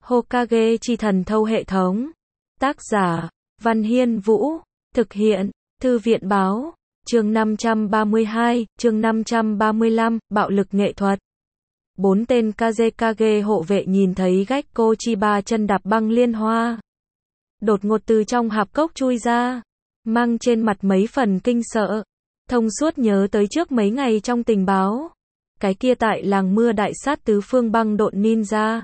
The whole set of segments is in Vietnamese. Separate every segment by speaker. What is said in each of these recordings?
Speaker 1: Hokage chi thần thâu hệ thống. Tác giả, Văn Hiên Vũ. Thực hiện, Thư viện báo. Chương 532, chương 535, bạo lực nghệ thuật. 4 tên Kazekage hộ vệ nhìn thấy Gekko Chiba chân đạp băng liên hoa. Đột ngột từ trong hạp cốc chui ra, mang trên mặt mấy phần kinh sợ. Thông suốt nhớ tới trước mấy ngày trong tình báo. Cái kia tại làng mưa đại sát tứ phương băng độn ninja.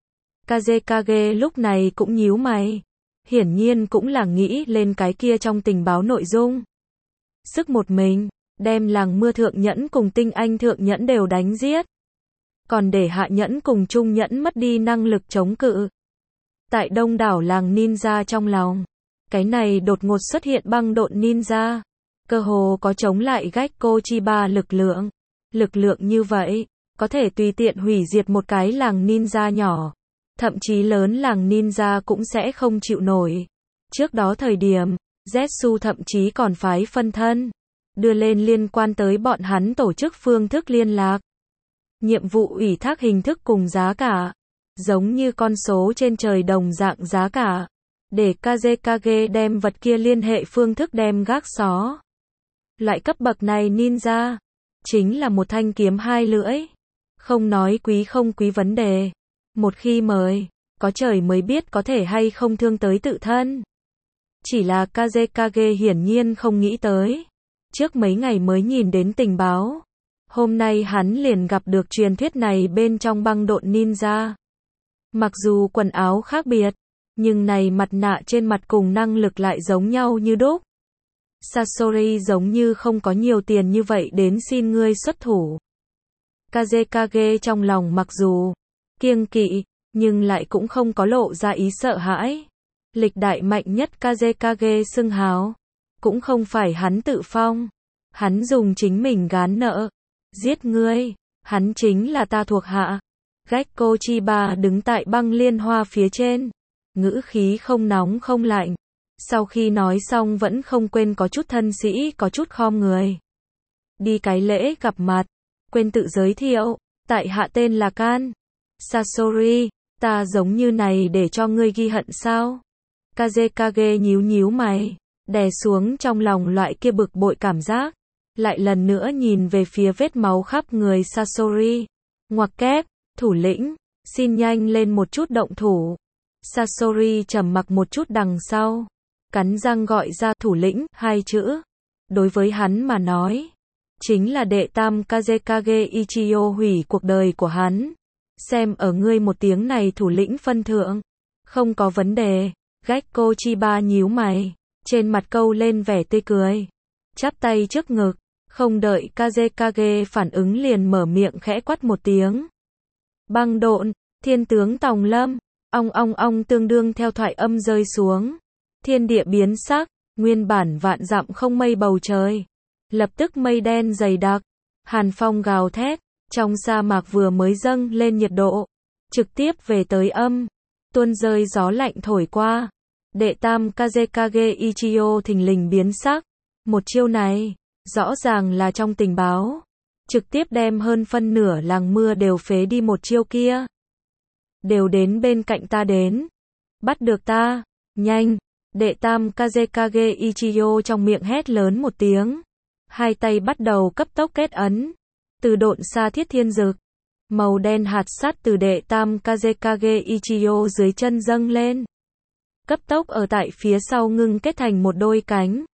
Speaker 1: Kazekage lúc này cũng nhíu mày. Hiển nhiên cũng là nghĩ lên cái kia trong tình báo nội dung. Sức một mình, đem làng mưa thượng nhẫn cùng tinh anh thượng nhẫn đều đánh giết. Còn để hạ nhẫn cùng trung nhẫn mất đi năng lực chống cự. Tại đông đảo làng ninja trong lòng, cái này đột ngột xuất hiện băng độn ninja. Cơ hồ có chống lại Gekko Chiba lực lượng. Lực lượng như vậy, có thể tùy tiện hủy diệt một cái làng ninja nhỏ. Thậm chí lớn làng ninja cũng sẽ không chịu nổi. Trước đó thời điểm, Zetsu thậm chí còn phái phân thân, đưa lên liên quan tới bọn hắn tổ chức phương thức liên lạc. Nhiệm vụ ủy thác hình thức cùng giá cả, giống như con số trên trời đồng dạng giá cả. Để Kazekage đem vật kia liên hệ phương thức đem gác xó. Loại cấp bậc này ninja, chính là một thanh kiếm hai lưỡi. Không nói quý không quý vấn đề. Một khi mời, có trời mới biết có thể hay không thương tới tự thân. Chỉ là Kazekage hiển nhiên không nghĩ tới. Trước mấy ngày mới nhìn đến tình báo. Hôm nay hắn liền gặp được truyền thuyết này bên trong băng độn ninja. Mặc dù quần áo khác biệt, nhưng này mặt nạ trên mặt cùng năng lực lại giống nhau như đúc. Sasori giống như không có nhiều tiền như vậy đến xin ngươi xuất thủ. Kazekage trong lòng mặc dù kiêng kỵ, nhưng lại cũng không có lộ ra ý sợ hãi. Lịch đại mạnh nhất Kazekage xưng hào, cũng không phải hắn tự phong. Hắn dùng chính mình gán nợ. Giết ngươi, hắn chính là ta thuộc hạ. Gekko Chiba đứng tại băng liên hoa phía trên. Ngữ khí không nóng không lạnh. Sau khi nói xong vẫn không quên có chút thân sĩ, có chút khom người. Đi cái lễ gặp mặt, quên tự giới thiệu, tại hạ tên là Kan. Sasori, ta giống như này để cho ngươi ghi hận sao? Kazekage nhíu nhíu mày, đè xuống trong lòng loại kia bực bội cảm giác. Lại lần nữa nhìn về phía vết máu khắp người Sasori. Ngoặc kép, thủ lĩnh, xin nhanh lên một chút động thủ. Sasori trầm mặc một chút đằng sau, cắn răng gọi ra thủ lĩnh, hai chữ. Đối với hắn mà nói, chính là đệ tam Kazekage Ichiyo hủy cuộc đời của hắn. Xem ở ngươi một tiếng này thủ lĩnh phân thượng. Không có vấn đề. Gekko Chiba nhíu mày, trên mặt câu lên vẻ tươi cười. Chắp tay trước ngực, không đợi Kazekage phản ứng liền mở miệng khẽ quát một tiếng. Băng độn, thiên tướng Tòng Lâm, ong tương đương theo thoại âm rơi xuống. Thiên địa biến sắc, nguyên bản vạn dặm không mây bầu trời. Lập tức mây đen dày đặc, hàn phong gào thét, trong sa mạc vừa mới dâng lên nhiệt độ, trực tiếp về tới âm, tuôn rơi gió lạnh thổi qua. Đệ tam Kazekage Ichiyo thình lình biến sắc, một chiêu này, rõ ràng là trong tình báo, trực tiếp đem hơn phân nửa làng mưa đều phế đi một chiêu kia. Đều đến bên cạnh ta đến, bắt được ta, nhanh, đệ tam Kazekage Ichiyo trong miệng hét lớn một tiếng, hai tay bắt đầu cấp tốc kết ấn, từ độn xa thiết thiên dực, màu đen hạt sắt từ đệ tam Kazekage Ichiyo dưới chân dâng lên. Cấp tốc ở tại phía sau ngưng kết thành một đôi cánh.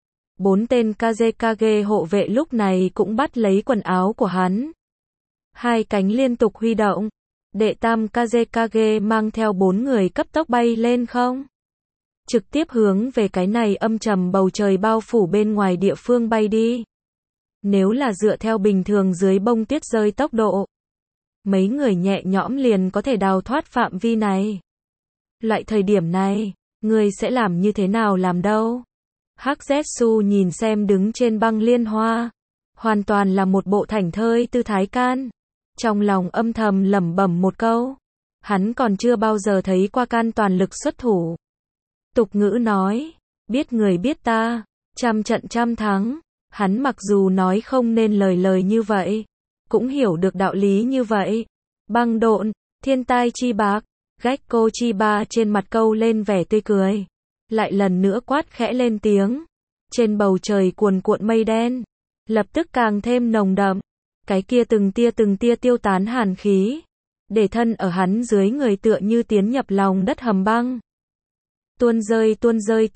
Speaker 1: 4 tên Kazekage hộ vệ lúc này cũng bắt lấy quần áo của hắn. Hai cánh liên tục huy động. Đệ tam Kazekage mang theo 4 người cấp tốc bay lên không. Trực tiếp hướng về cái này âm trầm bầu trời bao phủ bên ngoài địa phương bay đi. Nếu là dựa theo bình thường dưới bông tuyết rơi tốc độ, mấy người nhẹ nhõm liền có thể đào thoát phạm vi này. Loại thời điểm này, người sẽ làm như thế nào làm đâu? Hắc Zetsu nhìn xem đứng trên băng liên hoa, hoàn toàn là một bộ thảnh thơi tư thái Can. Trong lòng âm thầm lẩm bẩm một câu, hắn còn chưa bao giờ thấy qua Can toàn lực xuất thủ. Tục ngữ nói, biết người biết ta, trăm trận trăm thắng. Hắn mặc dù nói không nên lời như vậy, cũng hiểu được đạo lý như vậy. Băng độn, thiên tai chi bạc, Gekko Chiba trên mặt câu lên vẻ tươi cười. Lại lần nữa quát khẽ lên tiếng. Trên bầu trời cuồn cuộn mây đen. Lập tức càng thêm nồng đậm. Cái kia từng tia tiêu tán hàn khí. Để thân ở hắn dưới người tựa như tiến nhập lòng đất hầm băng. Tuôn rơi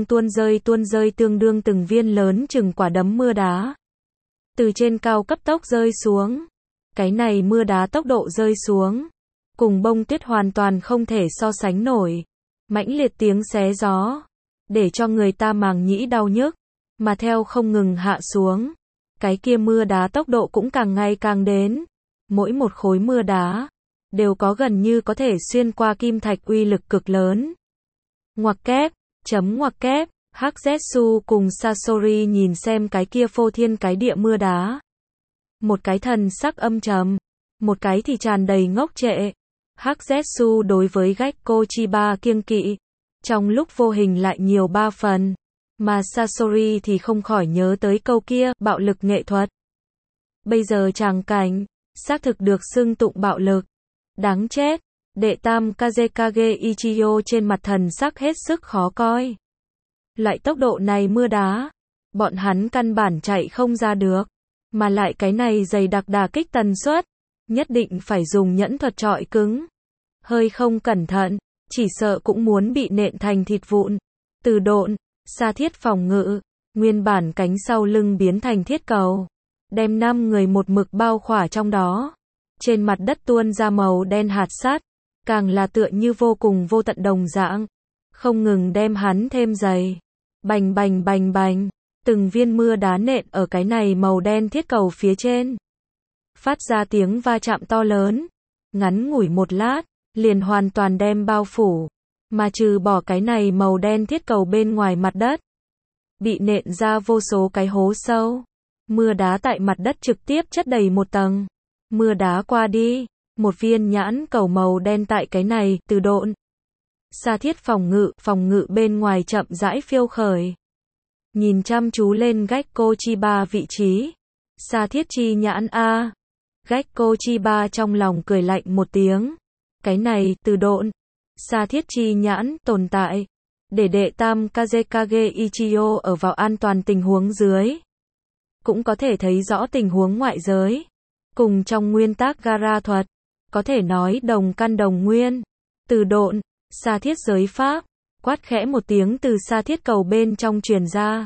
Speaker 1: tương đương từng viên lớn chừng quả đấm mưa đá. Từ trên cao cấp tốc rơi xuống. Cái này mưa đá tốc độ rơi xuống. Cùng bông tuyết hoàn toàn không thể so sánh nổi. Mãnh liệt tiếng xé gió. Để cho người ta màng nhĩ đau nhức. Mà theo không ngừng hạ xuống. Cái kia mưa đá tốc độ cũng càng ngày càng đến. Mỗi một khối mưa đá. Đều có gần như có thể xuyên qua kim thạch uy lực cực lớn. Ngoặc kép. Hắc Zetsu cùng Sasori nhìn xem cái kia phô thiên cái địa mưa đá. Một cái thần sắc âm trầm. Một cái thì tràn đầy ngốc trệ. Hắc Zetsu đối với Gekko Chiba kiêng kỵ. Trong lúc vô hình lại nhiều 3 phần. Mà Sasori thì không khỏi nhớ tới câu kia, bạo lực nghệ thuật. Bây giờ tràng cảnh, xác thực được xưng tụng bạo lực. Đáng chết. Đệ tam Kazekage Ichigo trên mặt thần sắc hết sức khó coi. Loại tốc độ này mưa đá. Bọn hắn căn bản chạy không ra được. Mà lại cái này dày đặc đả kích tần suất. Nhất định phải dùng nhẫn thuật trọi cứng. Hơi không cẩn thận. Chỉ sợ cũng muốn bị nện thành thịt vụn. Từ độn. Sa thiết phòng ngự. Nguyên bản cánh sau lưng biến thành thiết cầu. Đem 5 người một mực bao khỏa trong đó. Trên mặt đất tuôn ra màu đen hạt sắt. Càng là tựa như vô cùng vô tận đồng dạng. Không ngừng đem hắn thêm dày. Bành bành. Từng viên mưa đá nện ở cái này màu đen thiết cầu phía trên. Phát ra tiếng va chạm to lớn. Ngắn ngủi một lát. Liền hoàn toàn đem bao phủ. Mà trừ bỏ cái này màu đen thiết cầu bên ngoài mặt đất. Bị nện ra vô số cái hố sâu. Mưa đá tại mặt đất trực tiếp chất đầy một tầng. Mưa đá qua đi. Một viên nhãn cầu màu đen tại cái này, từ độn. Sa thiết phòng ngự bên ngoài chậm rãi phiêu khởi. Nhìn chăm chú lên Gekko Chiba vị trí. Sa thiết chi nhãn a. Gekko Chiba trong lòng cười lạnh một tiếng. Cái này, từ độn. Sa thiết chi nhãn, tồn tại. Để đệ tam Kazekage Ichigo ở vào an toàn tình huống dưới. Cũng có thể thấy rõ tình huống ngoại giới. Cùng trong nguyên tắc Gara thuật. Có thể nói đồng căn đồng nguyên. Từ độn. Sa thiết giới pháp. Quát khẽ một tiếng từ sa thiết cầu bên trong truyền ra.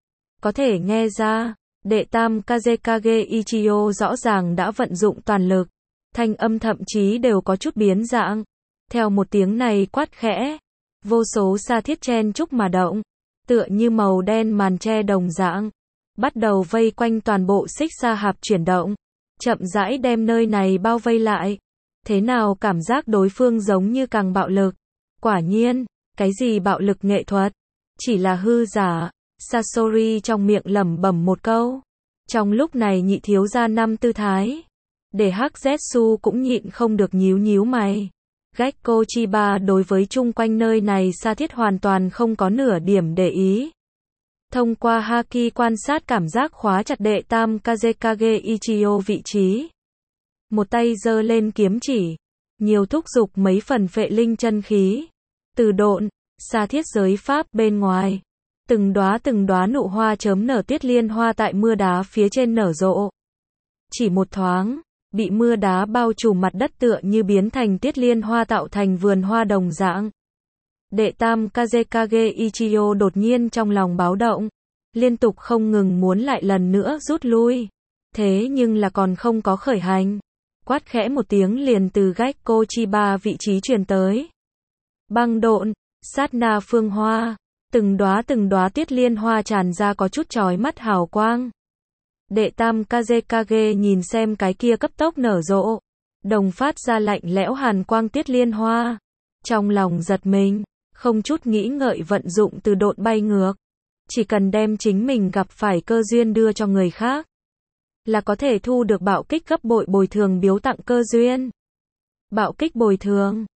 Speaker 1: Có thể nghe ra. Đệ tam Kazekage Ichigo rõ ràng đã vận dụng toàn lực. Thanh âm thậm chí đều có chút biến dạng. Theo một tiếng này quát khẽ. Vô số sa thiết chen chúc mà động. Tựa như màu đen màn che đồng dạng. Bắt đầu vây quanh toàn bộ xích sa hạp chuyển động. Chậm rãi đem nơi này bao vây lại. Thế nào cảm giác đối phương giống như càng bạo lực. Quả nhiên, cái gì bạo lực nghệ thuật. Chỉ là hư giả. Sasori trong miệng lẩm bẩm một câu. Trong lúc này nhị thiếu gia năm tư thái. Để Hắc Zetsu cũng nhịn không được nhíu mày. Gekko Chiba đối với chung quanh nơi này sa thiết hoàn toàn không có nửa điểm để ý. Thông qua Haki quan sát cảm giác khóa chặt đệ tam Kazekage Ichigo vị trí. Một tay giơ lên kiếm chỉ. Nhiều thúc giục mấy phần phệ linh chân khí. Từ độn, sa thiết giới pháp bên ngoài. Từng đóa nụ hoa chớm nở tuyết liên hoa tại mưa đá phía trên nở rộ. Chỉ một thoáng. Bị mưa đá bao trùm mặt đất tựa như biến thành tiết liên hoa tạo thành vườn hoa đồng dạng. Đệ tam Kazekage Ichigo đột nhiên trong lòng báo động. Liên tục không ngừng muốn lại lần nữa rút lui. Thế nhưng là còn không có khởi hành. Quát khẽ một tiếng liền từ Gekko Chiba vị trí truyền tới. Băng độn, sát na phương hoa. Từng đóa tiết liên hoa tràn ra có chút chói mắt hào quang. Đệ tam Kazekage nhìn xem cái kia cấp tốc nở rộ. Đồng phát ra lạnh lẽo hàn quang tiết liên hoa. Trong lòng giật mình. Không chút nghĩ ngợi vận dụng từ độn bay ngược. Chỉ cần đem chính mình gặp phải cơ duyên đưa cho người khác. Là có thể thu được bạo kích gấp bội bồi thường biếu tặng cơ duyên. Bạo kích bồi thường.